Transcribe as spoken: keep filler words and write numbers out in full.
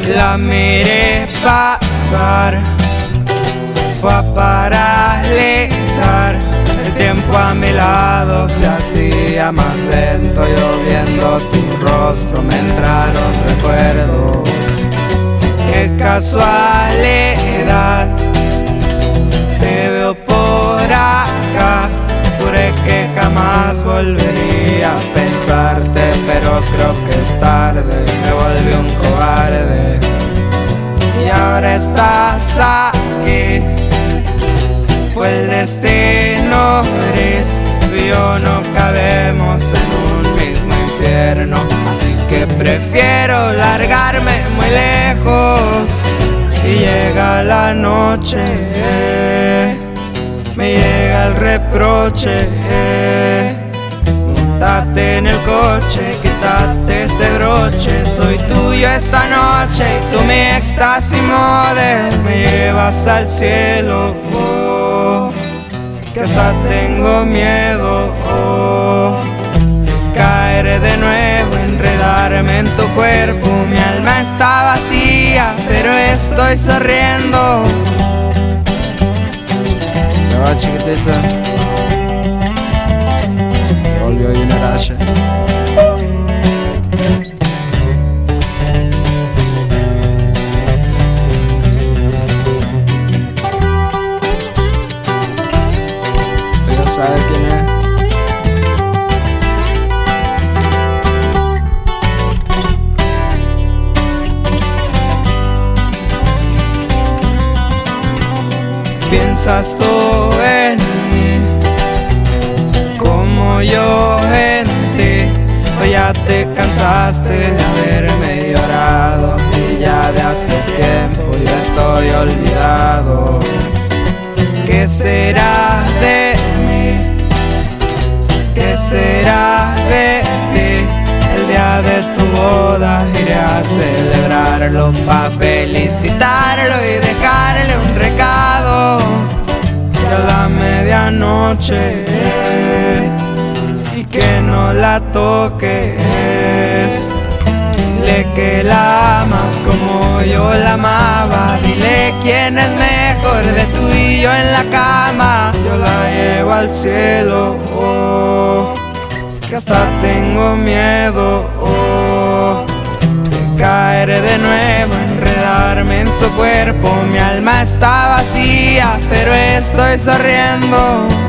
La miré pasar, fue a paralizar. El tiempo a mi lado se hacía más lento. Yo viendo tu rostro me entraron recuerdos. Qué casualidad, te veo por acá. Juré que jamás volvería a pensarte, pero creo que es tarde. Me volví un cobarde y ahora estás aquí. Fue el destino gris, tú y yo no cabemos en un mismo infierno. Así que prefiero largarme muy lejos. Y llega la noche, me llega el reproche. Montate en el coche, quítate ese broche. Soy tuyo esta noche y tú mi éxtasis model. Me llevas al cielo, oh, que hasta tengo miedo, oh, caer de nuevo, enredarme en tu cuerpo. Mi alma está vacía, pero estoy sonriendo. Ya va, chiquitita, ya volvió Junior H. Usted ya sabe quién es. Piensas tú en mí como yo en ti, o ya te cansaste de haberme llorado. Y ya de hace tiempo yo estoy olvidado. ¿Qué será de mí? ¿Qué será de ti? El día de tu boda iré a celebrarlo, pa' felicitarlo y dejarle un recado. Y a la medianoche, y que no la toques. Dile que la amas como yo la amaba. Dile quién es mejor de tú y yo en la cama. Yo la llevo al cielo, oh, que hasta tengo miedo, oh, de caer de nuevo, enredarme en su cuerpo. Mi alma está vacía, pero estoy sonriendo.